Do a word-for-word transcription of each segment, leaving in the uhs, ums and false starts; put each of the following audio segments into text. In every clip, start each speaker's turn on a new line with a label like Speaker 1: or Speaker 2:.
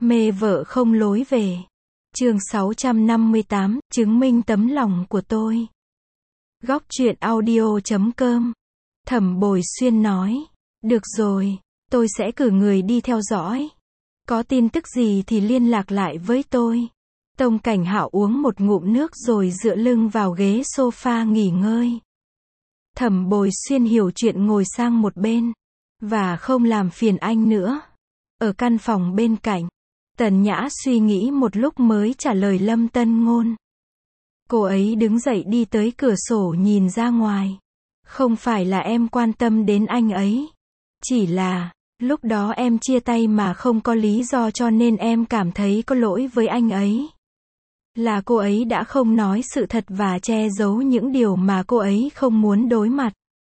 Speaker 1: Mê vợ không lối về. Chương sáu trăm năm mươi tám, chứng minh tấm lòng của tôi. Góc truyện audio chấm com. Thẩm Bồi Xuyên nói. Được rồi, tôi sẽ cử người đi theo dõi. Có tin tức gì thì liên lạc lại với tôi. Tông Cảnh Hạo uống một ngụm nước rồi dựa lưng vào ghế sofa nghỉ ngơi. Thẩm Bồi Xuyên hiểu chuyện ngồi sang một bên. Và không làm phiền anh nữa. Ở căn phòng bên cạnh, Tần Nhã suy nghĩ một lúc mới trả lời Lâm Tân Ngôn. Cô ấy đứng dậy đi tới cửa sổ nhìn ra ngoài. Không phải là em quan tâm đến anh ấy. Chỉ là, lúc đó em chia tay mà không có lý do cho nên em cảm thấy có lỗi với anh ấy. Là cô ấy đã không nói sự thật và che giấu những điều mà cô ấy không muốn đối mặt.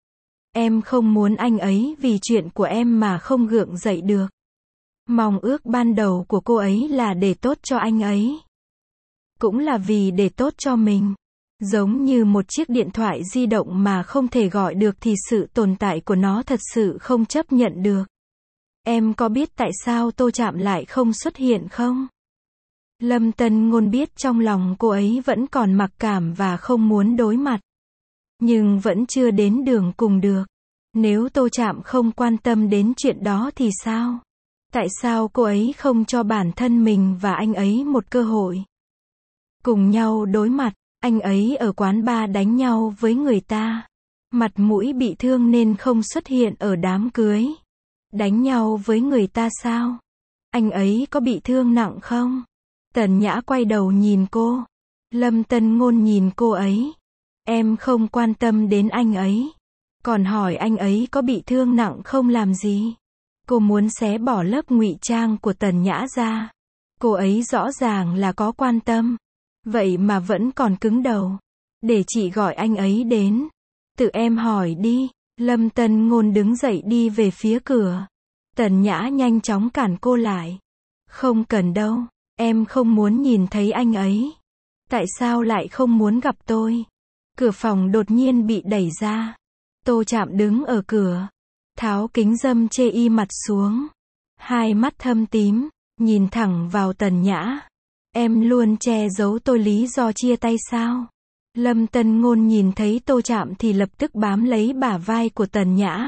Speaker 1: Em không muốn anh ấy vì chuyện của em mà không gượng dậy được. Mong ước ban đầu của cô ấy là để tốt cho anh ấy. Cũng là vì để tốt cho mình. Giống như một chiếc điện thoại di động mà không thể gọi được thì sự tồn tại của nó thật sự không chấp nhận được. Em có biết tại sao Tô Trạm lại không xuất hiện không? Lâm Tân Ngôn biết trong lòng cô ấy vẫn còn mặc cảm và không muốn đối mặt. Nhưng vẫn chưa đến đường cùng được. Nếu Tô Trạm không quan tâm đến chuyện đó thì sao? Tại sao cô ấy không cho bản thân mình và anh ấy một cơ hội? Cùng nhau đối mặt, anh ấy ở quán bar đánh nhau với người ta. Mặt mũi bị thương nên không xuất hiện ở đám cưới. Đánh nhau với người ta sao? Anh ấy có bị thương nặng không? Tần Nhã quay đầu nhìn cô. Lâm Tân Ngôn nhìn cô ấy. Em không quan tâm đến anh ấy. Còn hỏi anh ấy có bị thương nặng không làm gì? Cô muốn xé bỏ lớp ngụy trang của Tần Nhã ra. Cô ấy rõ ràng là có quan tâm. Vậy mà vẫn còn cứng đầu. Để chị gọi anh ấy đến. Tự em hỏi đi. Lâm Tân Ngôn đứng dậy đi về phía cửa. Tần Nhã nhanh chóng cản cô lại. Không cần đâu. Em không muốn nhìn thấy anh ấy. Tại sao lại không muốn gặp tôi? Cửa phòng đột nhiên bị đẩy ra. Tô Trạm đứng ở cửa. Tháo kính râm chê y mặt xuống. Hai mắt thâm tím. Nhìn thẳng vào Tần Nhã. Em luôn che giấu tôi lý do chia tay sao? Lâm Tân Ngôn nhìn thấy Tô Trạm thì lập tức bám lấy bả vai của Tần Nhã.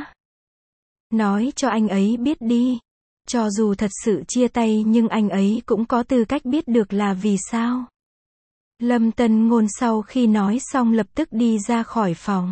Speaker 1: Nói cho anh ấy biết đi. Cho dù thật sự chia tay nhưng anh ấy cũng có tư cách biết được là vì sao. Lâm Tân Ngôn sau khi nói xong lập tức đi ra khỏi phòng.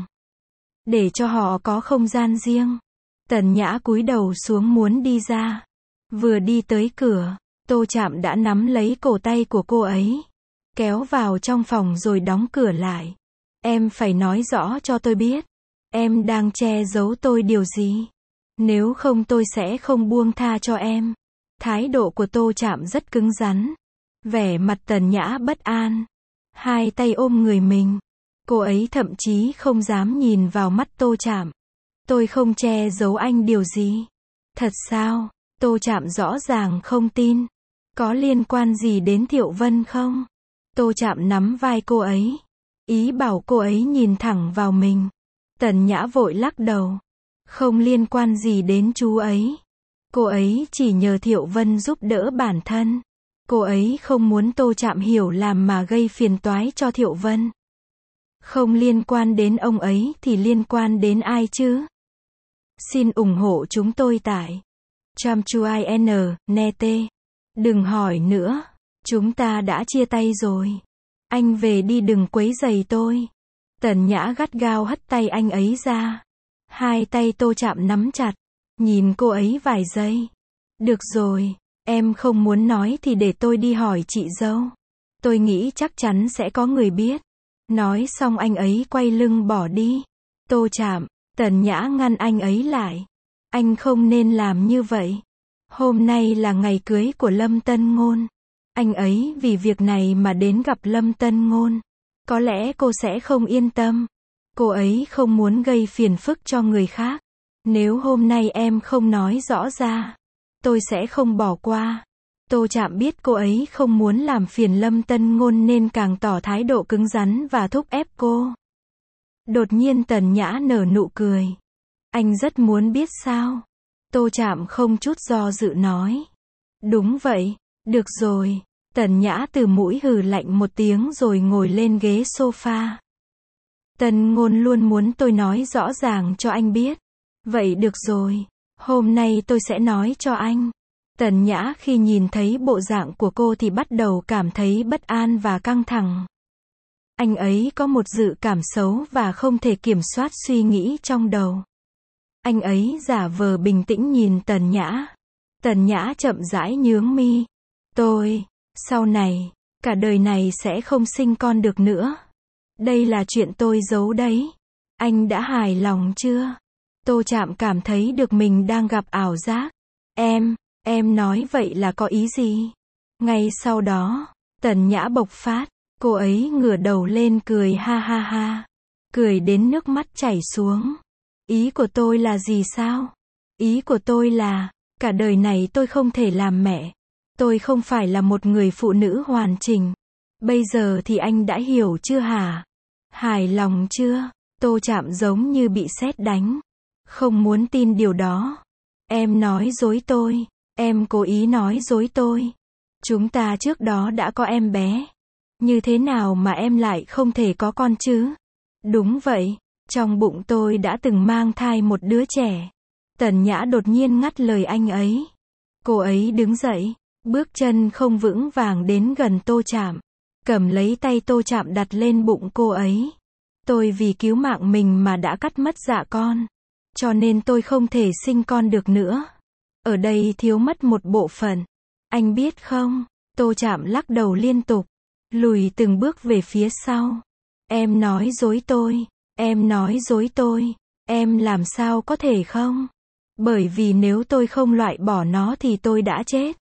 Speaker 1: Để cho họ có không gian riêng. Tần Nhã cúi đầu xuống muốn đi ra. Vừa đi tới cửa, Tô Trạm đã nắm lấy cổ tay của cô ấy. Kéo vào trong phòng rồi đóng cửa lại. Em phải nói rõ cho tôi biết. Em đang che giấu tôi điều gì? Nếu không tôi sẽ không buông tha cho em. Thái độ của Tô Trạm rất cứng rắn. Vẻ mặt Tần Nhã bất an. Hai tay ôm người mình. Cô ấy thậm chí không dám nhìn vào mắt Tô Trạm. Tôi không che giấu anh điều gì. Thật sao? Tô Trạm rõ ràng không tin. Có liên quan gì đến Thiệu Vân không? Tô Trạm nắm vai cô ấy. Ý bảo cô ấy nhìn thẳng vào mình. Tần Nhã vội lắc đầu. Không liên quan gì đến chú ấy. Cô ấy chỉ nhờ Thiệu Vân giúp đỡ bản thân. Cô ấy không muốn Tô Trạm hiểu làm mà gây phiền toái cho Thiệu Vân. Không liên quan đến ông ấy thì liên quan đến ai chứ? Xin ủng hộ chúng tôi tại Tramchuin nete. Đừng hỏi nữa. Chúng ta đã chia tay rồi. Anh về đi đừng quấy rầy tôi. Tần Nhã gắt gao hất tay anh ấy ra. Hai tay Tô Trạm nắm chặt. Nhìn cô ấy vài giây. Được rồi. Em không muốn nói thì để tôi đi hỏi chị dâu. Tôi nghĩ chắc chắn sẽ có người biết. Nói xong anh ấy quay lưng bỏ đi. Tô Trạm. Tần Nhã ngăn anh ấy lại. Anh không nên làm như vậy. Hôm nay là ngày cưới của Lâm Tân Ngôn. Anh ấy vì việc này mà đến gặp Lâm Tân Ngôn. Có lẽ cô sẽ không yên tâm. Cô ấy không muốn gây phiền phức cho người khác. Nếu hôm nay em không nói rõ ra, tôi sẽ không bỏ qua. Tô Trạm biết cô ấy không muốn làm phiền Lâm Tân Ngôn nên càng tỏ thái độ cứng rắn và thúc ép cô. Đột nhiên Tần Nhã nở nụ cười. Anh rất muốn biết sao? Tô Trạm không chút do dự nói. Đúng vậy, Được rồi. Tần Nhã từ mũi hừ lạnh một tiếng rồi ngồi lên ghế sofa. Tần Ngôn luôn muốn tôi nói rõ ràng cho anh biết. Vậy được rồi. Hôm nay tôi sẽ nói cho anh. Tần Nhã khi nhìn thấy bộ dạng của cô thì bắt đầu cảm thấy bất an và căng thẳng. Anh ấy có một dự cảm xấu và không thể kiểm soát suy nghĩ trong đầu. Anh ấy giả vờ bình tĩnh nhìn Tần Nhã. Tần Nhã chậm rãi nhướng mi. Tôi, sau này, cả đời này sẽ không sinh con được nữa. Đây là chuyện tôi giấu đấy. Anh đã hài lòng chưa? Tô Trạm cảm thấy được mình đang gặp ảo giác. Em, em nói vậy là có ý gì? Ngay sau đó, Tần Nhã bộc phát. Cô ấy ngửa đầu lên cười ha ha ha. Cười đến nước mắt chảy xuống. Ý của tôi là gì sao? Ý của tôi là, cả đời này tôi không thể làm mẹ. Tôi không phải là một người phụ nữ hoàn chỉnh. Bây giờ thì anh đã hiểu chưa hả? Hài lòng chưa? Tô Trạm giống như bị sét đánh. Không muốn tin điều đó. Em nói dối tôi. Em cố ý nói dối tôi. Chúng ta trước đó đã có em bé. Như thế nào mà em lại không thể có con chứ? Đúng vậy. Trong bụng tôi đã từng mang thai một đứa trẻ. Tần Nhã đột nhiên ngắt lời anh ấy. Cô ấy đứng dậy. Bước chân không vững vàng đến gần Tô Trạm. Cầm lấy tay Tô Trạm đặt lên bụng cô ấy. Tôi vì cứu mạng mình mà đã cắt mất dạ con. Cho nên tôi không thể sinh con được nữa. Ở đây thiếu mất một bộ phận. Anh biết không? Tô Trạm lắc đầu liên tục. Lùi từng bước về phía sau. Em nói dối tôi. Em nói dối tôi. Em làm sao có thể không? Bởi vì nếu tôi không loại bỏ nó thì tôi đã chết.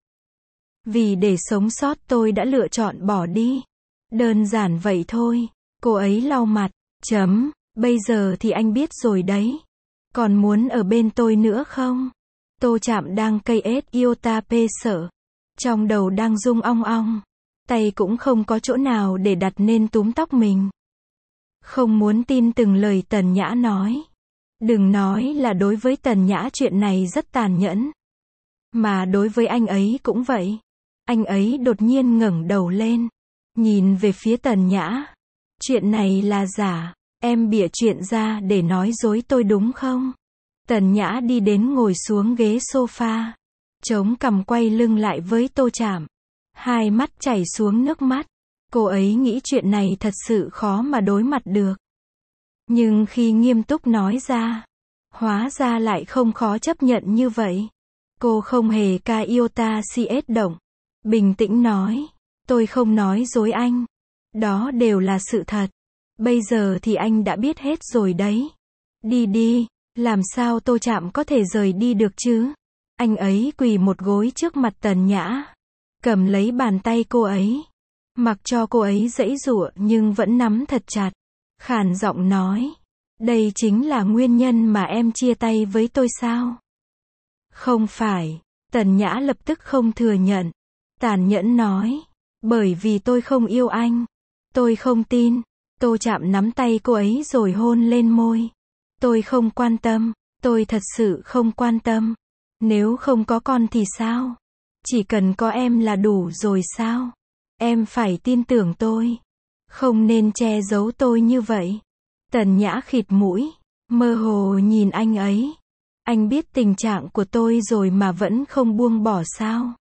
Speaker 1: Vì để sống sót tôi đã lựa chọn bỏ đi. Đơn giản vậy thôi. Cô ấy lau mặt. Chấm. Bây giờ thì anh biết rồi đấy. Còn muốn ở bên tôi nữa không? Tô Trạm đang cây ết iota p sợ. Trong đầu đang rung ong ong. Tay cũng không có chỗ nào để đặt nên túm tóc mình. Không muốn tin từng lời Tần Nhã nói. Đừng nói là đối với Tần Nhã chuyện này rất tàn nhẫn. Mà đối với anh ấy cũng vậy. Anh ấy đột nhiên ngẩng đầu lên. Nhìn về phía Tần Nhã. Chuyện này là giả. Em bịa chuyện ra để nói dối tôi đúng không? Tần Nhã đi đến ngồi xuống ghế sofa. Chống cằm quay lưng lại với Tô Trạm. Hai mắt chảy xuống nước mắt. Cô ấy nghĩ chuyện này thật sự khó mà đối mặt được. Nhưng khi nghiêm túc nói ra, hóa ra lại không khó chấp nhận như vậy. Cô không hề ca iota cs động. Bình tĩnh nói. Tôi không nói dối anh. Đó đều là sự thật. Bây giờ thì anh đã biết hết rồi đấy. Đi đi. Làm sao Tô Trạm có thể rời đi được chứ? Anh ấy quỳ một gối trước mặt Tần Nhã. Cầm lấy bàn tay cô ấy. Mặc cho cô ấy giãy giụa nhưng vẫn nắm thật chặt. Khàn giọng nói. Đây chính là nguyên nhân mà em chia tay với tôi sao? Không phải. Tần Nhã lập tức không thừa nhận. Tàn nhẫn nói. Bởi vì tôi không yêu anh. Tôi không tin. Tô Trạm nắm tay cô ấy rồi hôn lên môi. Tôi không quan tâm. Tôi thật sự không quan tâm. Nếu không có con thì sao? Chỉ cần có em là đủ rồi sao? Em phải tin tưởng tôi. Không nên che giấu tôi như vậy. Tần Nhã khịt mũi. Mơ hồ nhìn anh ấy. Anh biết tình trạng của tôi rồi mà vẫn không buông bỏ sao?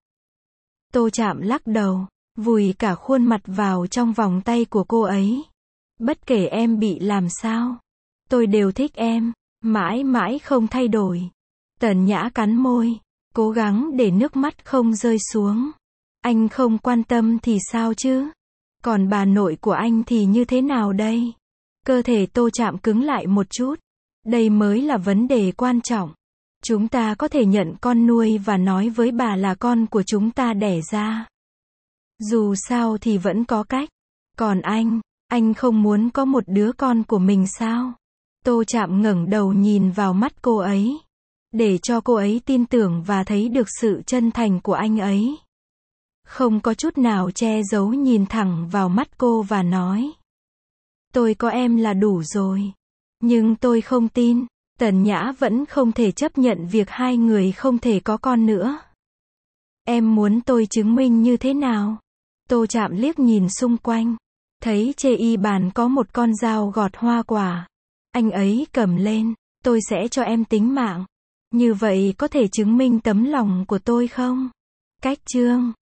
Speaker 1: Tô Trạm lắc đầu. Vùi cả khuôn mặt vào trong vòng tay của cô ấy. Bất kể em bị làm sao. Tôi đều thích em. Mãi mãi không thay đổi. Tần Nhã cắn môi. Cố gắng để nước mắt không rơi xuống. Anh không quan tâm thì sao chứ? Còn bà nội của anh thì như thế nào đây? Cơ thể Tô Trạm cứng lại một chút. Đây mới là vấn đề quan trọng. Chúng ta có thể nhận con nuôi và nói với bà là con của chúng ta đẻ ra. Dù sao thì vẫn có cách. Còn anh, anh không muốn có một đứa con của mình sao? Tô Trạm ngẩng đầu nhìn vào mắt cô ấy. Để cho cô ấy tin tưởng và thấy được sự chân thành của anh ấy. Không có chút nào che giấu nhìn thẳng vào mắt cô và nói. Tôi có em là đủ rồi. Nhưng tôi không tin. Tần Nhã vẫn không thể chấp nhận việc hai người không thể có con nữa. Em muốn tôi chứng minh như thế nào? Tô Trạm liếc nhìn xung quanh. Thấy chê y bàn có một con dao gọt hoa quả. Anh ấy cầm lên. Tôi sẽ cho em tính mạng. Như vậy có thể chứng minh tấm lòng của tôi không? Cách chương